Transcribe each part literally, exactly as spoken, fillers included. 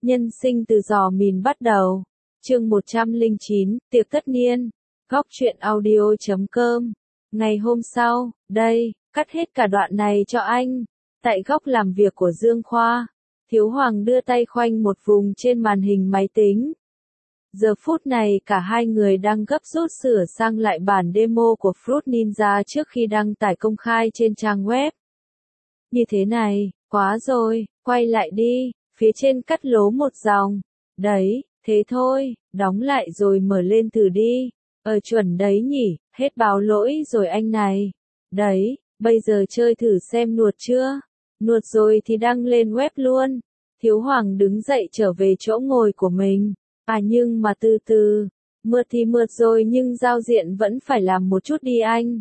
Nhân sinh từ giò mìn bắt đầu. Chương một trăm lẻ chín, tiệc tất niên. Góc truyện audio chấm com. Ngày hôm sau, đây, cắt hết cả đoạn này cho anh. Tại góc làm việc của Dương Khoa, Thiếu Hoàng đưa tay khoanh một vùng trên màn hình máy tính. Giờ phút này cả hai người đang gấp rút sửa sang lại bản demo của Fruit Ninja trước khi đăng tải công khai trên trang web. Như thế này, quá rồi, quay lại đi, phía trên cắt lố một dòng. Đấy, thế thôi, đóng lại rồi mở lên thử đi. Ờ chuẩn đấy nhỉ, hết báo lỗi rồi anh này. Đấy, bây giờ chơi thử xem nuột chưa? Nuột rồi thì đăng lên web luôn. Thiếu Hoàng đứng dậy trở về chỗ ngồi của mình. À nhưng mà từ từ, mượt thì mượt rồi nhưng giao diện vẫn phải làm một chút đi anh.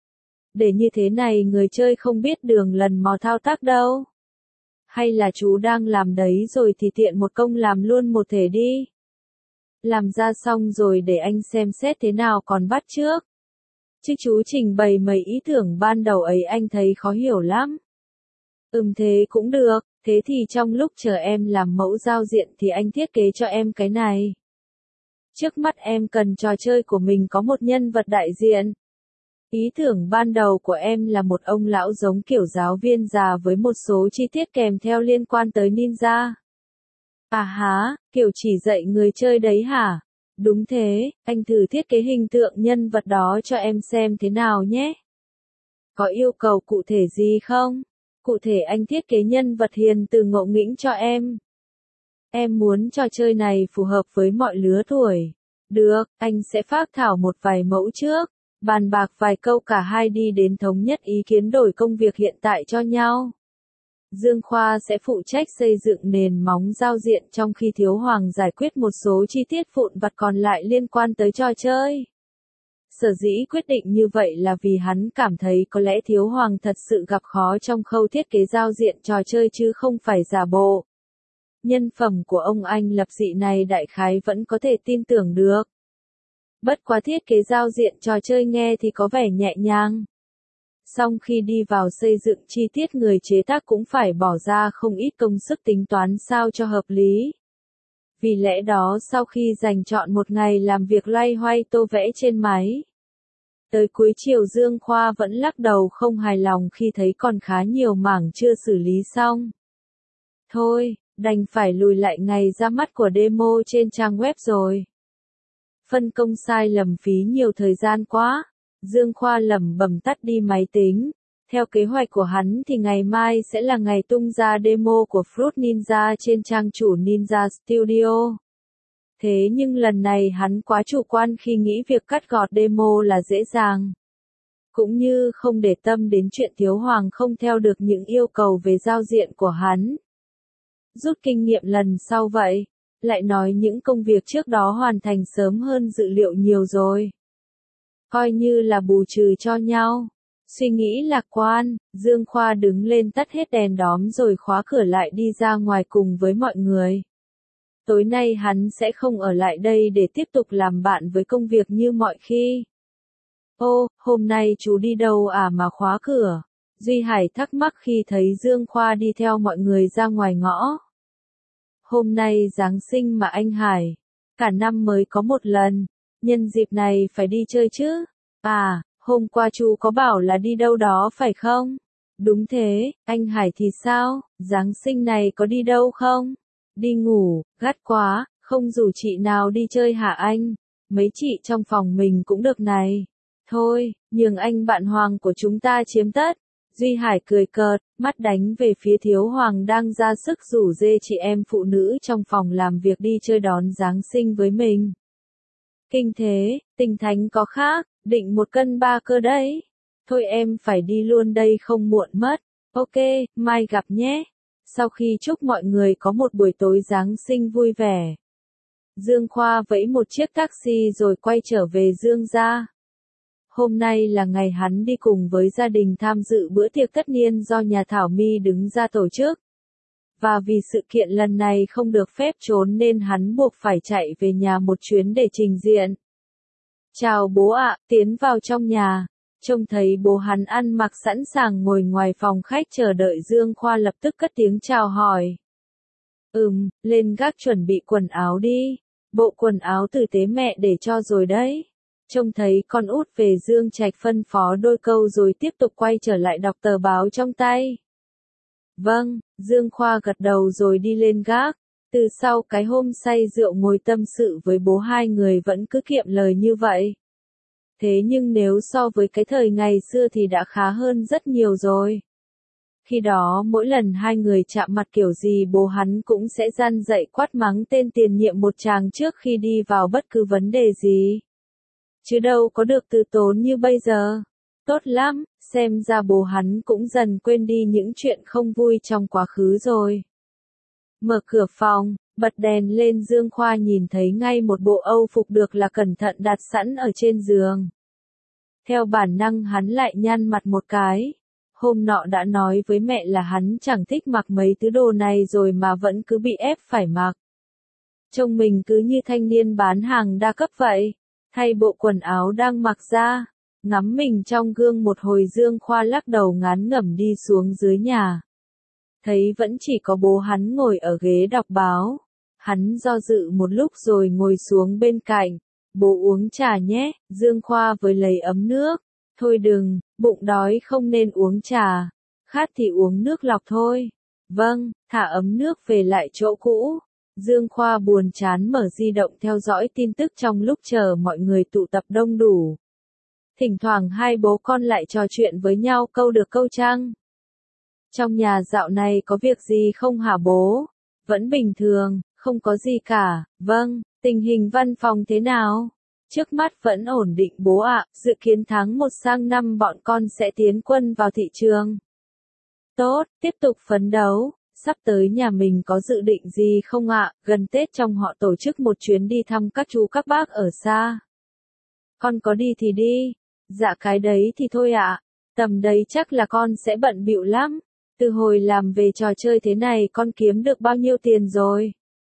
Để như thế này người chơi không biết đường lần mò thao tác đâu. Hay là chú đang làm đấy rồi thì tiện một công làm luôn một thể đi. Làm ra xong rồi để anh xem xét thế nào còn bắt trước. Chứ chú trình bày mấy ý tưởng ban đầu ấy anh thấy khó hiểu lắm. Ừm thế cũng được, thế thì trong lúc chờ em làm mẫu giao diện thì anh thiết kế cho em cái này. Trước mắt em cần trò chơi của mình có một nhân vật đại diện. Ý tưởng ban đầu của em là một ông lão giống kiểu giáo viên già với một số chi tiết kèm theo liên quan tới ninja. À há, kiểu chỉ dạy người chơi đấy hả? Đúng thế, anh thử thiết kế hình tượng nhân vật đó cho em xem thế nào nhé. Có yêu cầu cụ thể gì không? Cụ thể anh thiết kế nhân vật hiền từ ngộ nghĩnh cho em. Em muốn trò chơi này phù hợp với mọi lứa tuổi. Được, anh sẽ phác thảo một vài mẫu trước. Bàn bạc vài câu cả hai đi đến thống nhất ý kiến đổi công việc hiện tại cho nhau. Dương Khoa sẽ phụ trách xây dựng nền móng giao diện trong khi Thiếu Hoàng giải quyết một số chi tiết vụn vặt còn lại liên quan tới trò chơi. Sở dĩ quyết định như vậy là vì hắn cảm thấy có lẽ Thiếu Hoàng thật sự gặp khó trong khâu thiết kế giao diện trò chơi chứ không phải giả bộ. Nhân phẩm của ông anh lập dị này đại khái vẫn có thể tin tưởng được. Bất quá thiết kế giao diện trò chơi nghe thì có vẻ nhẹ nhàng. Song khi đi vào xây dựng chi tiết người chế tác cũng phải bỏ ra không ít công sức tính toán sao cho hợp lý. Vì lẽ đó sau khi dành trọn một ngày làm việc loay hoay tô vẽ trên máy, tới cuối chiều Dương Khoa vẫn lắc đầu không hài lòng khi thấy còn khá nhiều mảng chưa xử lý xong. Thôi, đành phải lùi lại ngày ra mắt của demo trên trang web rồi. Phân công sai lầm phí nhiều thời gian quá. Dương Khoa lẩm bẩm tắt đi máy tính. Theo kế hoạch của hắn thì ngày mai sẽ là ngày tung ra demo của Fruit Ninja trên trang chủ Ninja Studio. Thế nhưng lần này hắn quá chủ quan khi nghĩ việc cắt gọt demo là dễ dàng. Cũng như không để tâm đến chuyện Thiếu Hoàng không theo được những yêu cầu về giao diện của hắn. Rút kinh nghiệm lần sau vậy, lại nói những công việc trước đó hoàn thành sớm hơn dự liệu nhiều rồi. Coi như là bù trừ cho nhau. Suy nghĩ lạc quan, Dương Khoa đứng lên tắt hết đèn đóm rồi khóa cửa lại đi ra ngoài cùng với mọi người. Tối nay hắn sẽ không ở lại đây để tiếp tục làm bạn với công việc như mọi khi. Ô, hôm nay chú đi đâu à mà khóa cửa? Duy Hải thắc mắc khi thấy Dương Khoa đi theo mọi người ra ngoài ngõ. Hôm nay Giáng sinh mà anh Hải. Cả năm mới có một lần. Nhân dịp này phải đi chơi chứ? À, hôm qua chú có bảo là đi đâu đó phải không? Đúng thế, anh Hải thì sao? Giáng sinh này có đi đâu không? Đi ngủ, gắt quá, không rủ chị nào đi chơi hả anh? Mấy chị trong phòng mình cũng được này. Thôi, nhường anh bạn Hoàng của chúng ta chiếm tất. Duy Hải cười cợt, mắt đánh về phía Thiếu Hoàng đang ra sức rủ dê chị em phụ nữ trong phòng làm việc đi chơi đón Giáng sinh với mình. Kinh thế, Tình Thánh có khác, định một cân ba cơ đấy. Thôi em phải đi luôn đây không muộn mất. Ok, mai gặp nhé. Sau khi chúc mọi người có một buổi tối Giáng sinh vui vẻ, Dương Khoa vẫy một chiếc taxi rồi quay trở về Dương gia. Hôm nay là ngày hắn đi cùng với gia đình tham dự bữa tiệc tất niên do nhà Thảo My đứng ra tổ chức. Và vì sự kiện lần này không được phép trốn nên hắn buộc phải chạy về nhà một chuyến để trình diện. Chào bố ạ, tiến vào trong nhà. Trông thấy bố hắn ăn mặc sẵn sàng ngồi ngoài phòng khách chờ đợi Dương Khoa lập tức cất tiếng chào hỏi. Ừm, lên gác chuẩn bị quần áo đi. Bộ quần áo tử tế mẹ để cho rồi đấy. Trông thấy con út về Dương Trạch phân phó đôi câu rồi tiếp tục quay trở lại đọc tờ báo trong tay. Vâng, Dương Khoa gật đầu rồi đi lên gác. Từ sau cái hôm say rượu ngồi tâm sự với bố hai người vẫn cứ kiệm lời như vậy. Thế nhưng nếu so với cái thời ngày xưa thì đã khá hơn rất nhiều rồi. Khi đó mỗi lần hai người chạm mặt kiểu gì bố hắn cũng sẽ gian dạy quát mắng tên tiền nhiệm một tràng trước khi đi vào bất cứ vấn đề gì. Chứ đâu có được từ tốn như bây giờ. Tốt lắm, xem ra bố hắn cũng dần quên đi những chuyện không vui trong quá khứ rồi. Mở cửa phòng, bật đèn lên Dương Khoa nhìn thấy ngay một bộ âu phục được là cẩn thận đặt sẵn ở trên giường. Theo bản năng hắn lại nhăn mặt một cái. Hôm nọ đã nói với mẹ là hắn chẳng thích mặc mấy thứ đồ này rồi mà vẫn cứ bị ép phải mặc. Trông mình cứ như thanh niên bán hàng đa cấp vậy. Thay bộ quần áo đang mặc ra, ngắm mình trong gương một hồi Dương Khoa lắc đầu ngán ngẩm đi xuống dưới nhà. Thấy vẫn chỉ có bố hắn ngồi ở ghế đọc báo. Hắn do dự một lúc rồi ngồi xuống bên cạnh. Bố uống trà nhé, Dương Khoa với lấy ấm nước. Thôi đừng, bụng đói không nên uống trà. Khát thì uống nước lọc thôi. Vâng, thả ấm nước về lại chỗ cũ. Dương Khoa buồn chán mở di động theo dõi tin tức trong lúc chờ mọi người tụ tập đông đủ. Thỉnh thoảng hai bố con lại trò chuyện với nhau câu được câu trăng. Trong nhà dạo này có việc gì không hả bố? Vẫn bình thường, không có gì cả. Vâng, tình hình văn phòng thế nào? Trước mắt vẫn ổn định bố ạ, dự kiến tháng một sang năm bọn con sẽ tiến quân vào thị trường. Tốt, tiếp tục phấn đấu. Sắp tới nhà mình có dự định gì không ạ? Gần Tết trong họ tổ chức một chuyến đi thăm các chú các bác ở xa. Con có đi thì đi. Dạ cái đấy thì thôi ạ. Tầm đấy chắc là con sẽ bận bịu lắm. Từ hồi làm về trò chơi thế này con kiếm được bao nhiêu tiền rồi?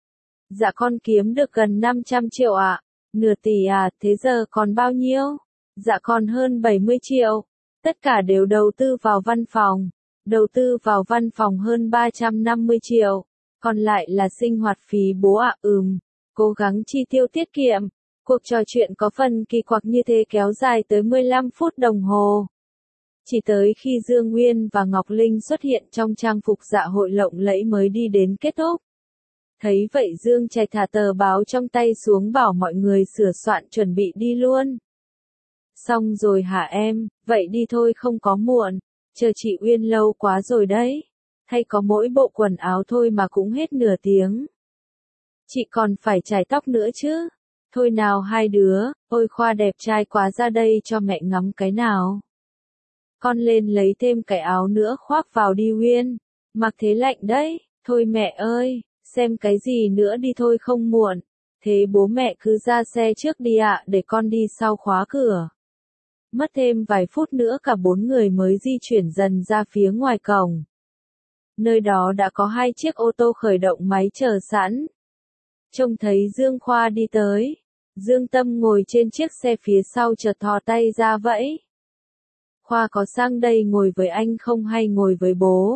Dạ con kiếm được gần năm trăm triệu ạ. Nửa tỷ à, thế giờ còn bao nhiêu? Dạ còn hơn bảy mươi triệu. Tất cả đều đầu tư vào văn phòng. Đầu tư vào văn phòng hơn ba trăm năm mươi triệu. Còn lại là sinh hoạt phí bố ạ. Ừm, cố gắng chi tiêu tiết kiệm. Cuộc trò chuyện có phần kỳ quặc như thế kéo dài tới mười lăm phút đồng hồ. Chỉ tới khi Dương Nguyên và Ngọc Linh xuất hiện trong trang phục dạ hội lộng lẫy mới đi đến kết thúc. Thấy vậy Dương Trạch thả tờ báo trong tay xuống bảo mọi người sửa soạn chuẩn bị đi luôn. Xong rồi hả em, vậy đi thôi không có muộn, chờ chị Uyên lâu quá rồi đấy. Hay có mỗi bộ quần áo thôi mà cũng hết nửa tiếng. Chị còn phải chải tóc nữa chứ. Thôi nào hai đứa, ôi Khoa đẹp trai quá ra đây cho mẹ ngắm cái nào. Con lên lấy thêm cái áo nữa khoác vào đi Uyên, mặc thế lạnh đấy, thôi mẹ ơi, xem cái gì nữa đi thôi không muộn. Thế bố mẹ cứ ra xe trước đi ạ để con đi sau khóa cửa. Mất thêm vài phút nữa cả bốn người mới di chuyển dần ra phía ngoài cổng. Nơi đó đã có hai chiếc ô tô khởi động máy chờ sẵn. Trông thấy Dương Khoa đi tới. Dương Tâm ngồi trên chiếc xe phía sau chợt thò tay ra vẫy. Khoa có sang đây ngồi với anh không hay ngồi với bố?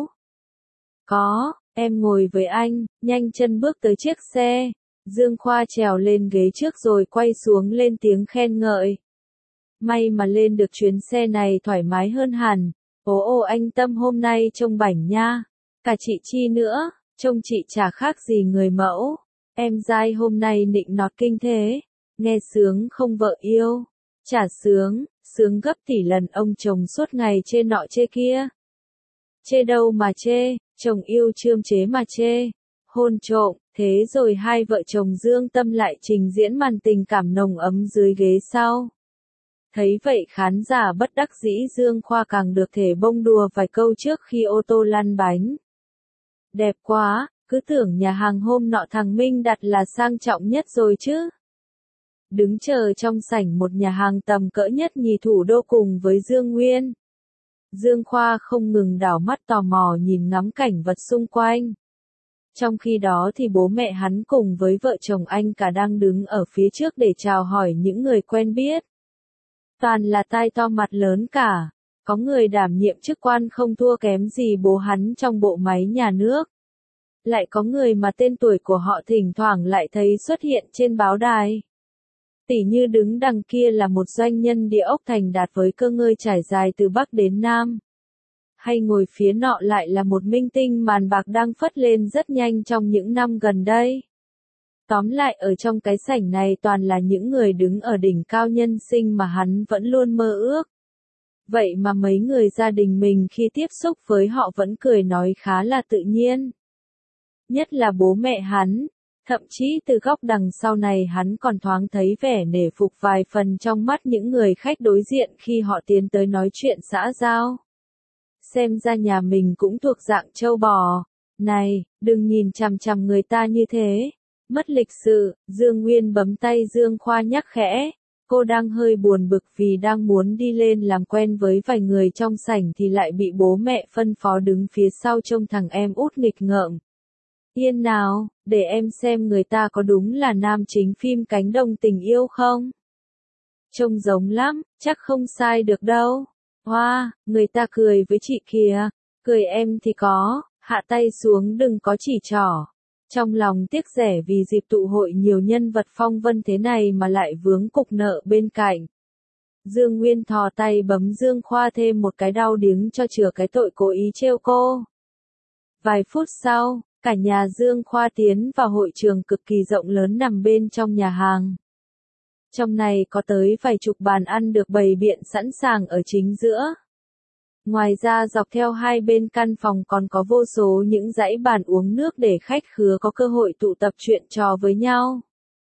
Có, em ngồi với anh, nhanh chân bước tới chiếc xe. Dương Khoa trèo lên ghế trước rồi quay xuống lên tiếng khen ngợi. May mà lên được chuyến xe này thoải mái hơn hẳn. Ồ ồ anh Tâm hôm nay trông bảnh nha. Cả chị Chi nữa, trông chị chả khác gì người mẫu. Em dai hôm nay nịnh nọt kinh thế. Nghe sướng không vợ yêu. Chả sướng, sướng gấp tỷ lần ông chồng suốt ngày chê nọ chê kia. Chê đâu mà chê, chồng yêu trương chế mà chê. Hôn trộm, thế rồi hai vợ chồng Dương Tâm lại trình diễn màn tình cảm nồng ấm dưới ghế sau. Thấy vậy khán giả bất đắc dĩ Dương Khoa càng được thể bông đùa vài câu trước khi ô tô lăn bánh. Đẹp quá, cứ tưởng nhà hàng hôm nọ thằng Minh đặt là sang trọng nhất rồi chứ. Đứng chờ trong sảnh một nhà hàng tầm cỡ nhất nhì thủ đô cùng với Dương Nguyên. Dương Khoa không ngừng đảo mắt tò mò nhìn ngắm cảnh vật xung quanh. Trong khi đó thì bố mẹ hắn cùng với vợ chồng anh cả đang đứng ở phía trước để chào hỏi những người quen biết. Toàn là tai to mặt lớn cả, có người đảm nhiệm chức quan không thua kém gì bố hắn trong bộ máy nhà nước. Lại có người mà tên tuổi của họ thỉnh thoảng lại thấy xuất hiện trên báo đài. Tỉ như đứng đằng kia là một doanh nhân địa ốc thành đạt với cơ ngơi trải dài từ Bắc đến Nam. Hay ngồi phía nọ lại là một minh tinh màn bạc đang phất lên rất nhanh trong những năm gần đây. Tóm lại ở trong cái sảnh này toàn là những người đứng ở đỉnh cao nhân sinh mà hắn vẫn luôn mơ ước. Vậy mà mấy người gia đình mình khi tiếp xúc với họ vẫn cười nói khá là tự nhiên. Nhất là bố mẹ hắn. Thậm chí từ góc đằng sau này hắn còn thoáng thấy vẻ nể phục vài phần trong mắt những người khách đối diện khi họ tiến tới nói chuyện xã giao. Xem ra nhà mình cũng thuộc dạng trâu bò. Này, đừng nhìn chằm chằm người ta như thế. Mất lịch sự, Dương Nguyên bấm tay Dương Khoa nhắc khẽ. Cô đang hơi buồn bực vì đang muốn đi lên làm quen với vài người trong sảnh thì lại bị bố mẹ phân phó đứng phía sau trông thằng em út nghịch ngợm. Yên nào, để em xem người ta có đúng là nam chính phim Cánh Đồng Tình Yêu không? Trông giống lắm, chắc không sai được đâu. Hoa, wow, người ta cười với chị kìa, cười em thì có, hạ tay xuống đừng có chỉ trỏ. Trong lòng tiếc rẻ vì dịp tụ hội nhiều nhân vật phong vân thế này mà lại vướng cục nợ bên cạnh. Dương Nguyên thò tay bấm Dương Khoa thêm một cái đau điếng cho chừa cái tội cố ý trêu cô. Vài phút sau, cả nhà Dương Khoa tiến vào hội trường cực kỳ rộng lớn nằm bên trong nhà hàng. Trong này có tới vài chục bàn ăn được bày biện sẵn sàng ở chính giữa. Ngoài ra dọc theo hai bên căn phòng còn có vô số những dãy bàn uống nước để khách khứa có cơ hội tụ tập chuyện trò với nhau.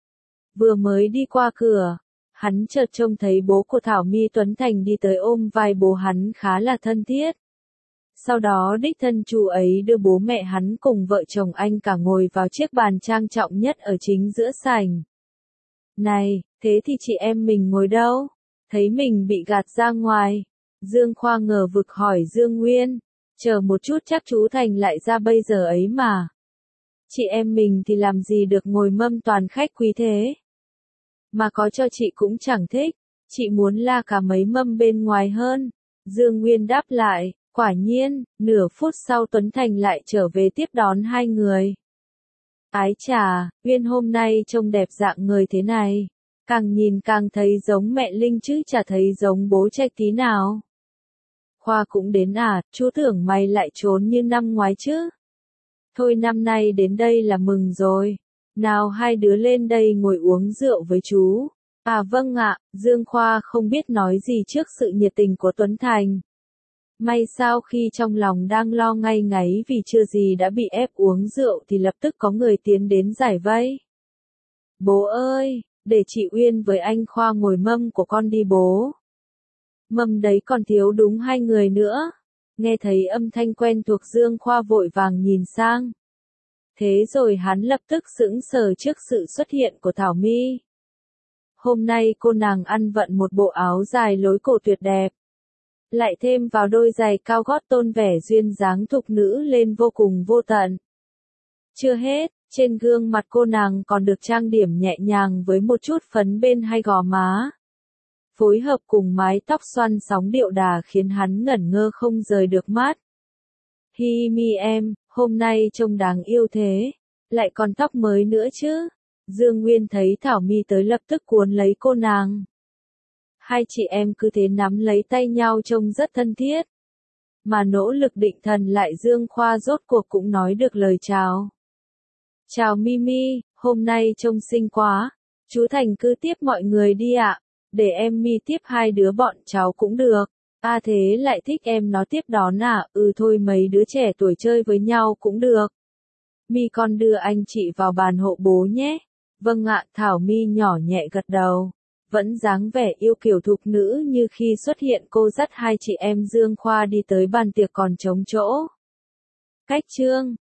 Vừa mới đi qua cửa, hắn chợt trông thấy bố của Thảo My Tuấn Thành đi tới ôm vai bố hắn khá là thân thiết. Sau đó đích thân chú ấy đưa bố mẹ hắn cùng vợ chồng anh cả ngồi vào chiếc bàn trang trọng nhất ở chính giữa sảnh. Này, thế thì chị em mình ngồi đâu? Thấy mình bị gạt ra ngoài. Dương Khoa ngờ vực hỏi Dương Nguyên. Chờ một chút chắc chú Thành lại ra bây giờ ấy mà. Chị em mình thì làm gì được ngồi mâm toàn khách quý thế. Mà có cho chị cũng chẳng thích. Chị muốn la cả mấy mâm bên ngoài hơn. Dương Nguyên đáp lại. Quả nhiên, nửa phút sau Tuấn Thành lại trở về tiếp đón hai người. Ái chà, Uyên hôm nay trông đẹp dạng người thế này. Càng nhìn càng thấy giống mẹ Linh chứ chả thấy giống bố Trạch tí nào. Khoa cũng đến à, chú tưởng mày lại trốn như năm ngoái chứ. Thôi năm nay đến đây là mừng rồi. Nào hai đứa lên đây ngồi uống rượu với chú. À vâng ạ, Dương Khoa không biết nói gì trước sự nhiệt tình của Tuấn Thành. May sao khi trong lòng đang lo ngay ngáy vì chưa gì đã bị ép uống rượu thì lập tức có người tiến đến giải vây. Bố ơi, để chị Uyên với anh Khoa ngồi mâm của con đi bố. Mâm đấy còn thiếu đúng hai người nữa. Nghe thấy âm thanh quen thuộc Dương Khoa vội vàng nhìn sang. Thế rồi hắn lập tức sững sờ trước sự xuất hiện của Thảo My. Hôm nay cô nàng ăn vận một bộ áo dài lối cổ tuyệt đẹp. Lại thêm vào đôi giày cao gót tôn vẻ duyên dáng thục nữ lên vô cùng vô tận. Chưa hết, trên gương mặt cô nàng còn được trang điểm nhẹ nhàng với một chút phấn bên hai gò má. Phối hợp cùng mái tóc xoăn sóng điệu đà khiến hắn ngẩn ngơ không rời được mắt. Hi mi em, hôm nay trông đáng yêu thế, lại còn tóc mới nữa chứ. Dương Nguyên thấy Thảo My tới lập tức cuốn lấy cô nàng. Hai chị em cứ thế nắm lấy tay nhau trông rất thân thiết. Mà nỗ lực định thần lại Dương Khoa rốt cuộc cũng nói được lời chào. Chào Mimi, hôm nay trông xinh quá. Chú Thành cứ tiếp mọi người đi ạ. Để em Mi tiếp hai đứa bọn cháu cũng được. À thế lại thích em nó tiếp đón à? Ừ thôi mấy đứa trẻ tuổi chơi với nhau cũng được. Mi con đưa anh chị vào bàn hộ bố nhé. Vâng ạ, Thảo My nhỏ nhẹ gật đầu. Vẫn dáng vẻ yêu kiều thục nữ như khi xuất hiện cô dắt hai chị em Dương Khoa đi tới bàn tiệc còn trống chỗ. Cách chương